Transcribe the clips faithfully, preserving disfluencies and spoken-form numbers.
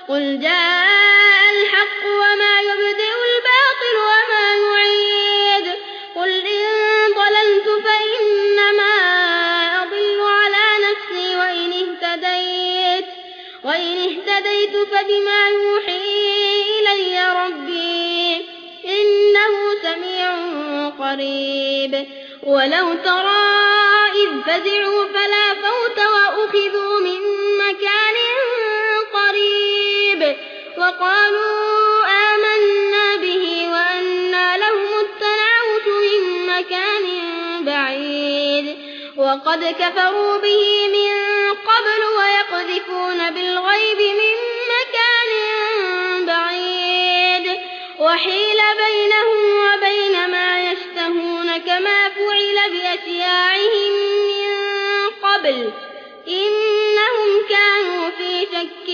قل جاء الحق وما يبدئ الباطل وما يعيد قل إن ضللت فإنما أضل على نفسي وإن اهتديت وإن اهتديت فبما يوحي إلي ربي إنه سميع قريب ولو ترى إذ فزعوا فلا فوت وأخذوا من مكان قريب وقالوا آمنا به وأنى لهم التنعوت من مكان بعيد وقد كفروا به من قبل ويقذفون بالغيب من مكان بعيد وحيل بينهم وبين ما يشتهون كما فعل بأشياعهم من قبل إنهم كانوا في شك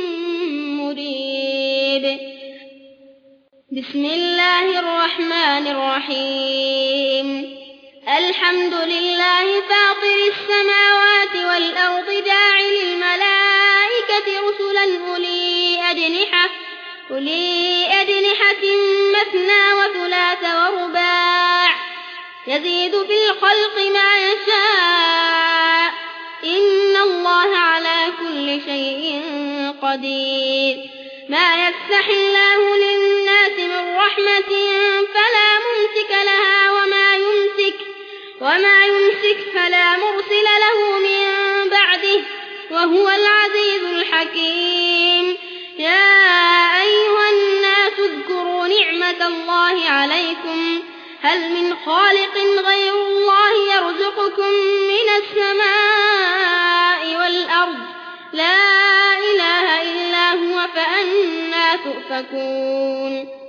مريب بسم الله الرحمن الرحيم الحمد لله فاطر السماوات والأرض جاعل الملائكة رسلا أولي أجنحة أولي أجنحة مثنى وثلاث ورباع يزيد في الخلق ما يشاء إن الله على كل شيء قدير ما يفتح الله للناس من رحمة فلا ممسك لها وما يمسك وما يمسك فلا مرسل له من بعده وهو العزيز الحكيم يا أيها الناس اذكروا نعمة الله عليكم هل من خالق غير الله يرزقكم من السماء والأرض لا إله إلا هو فأنى تؤفكون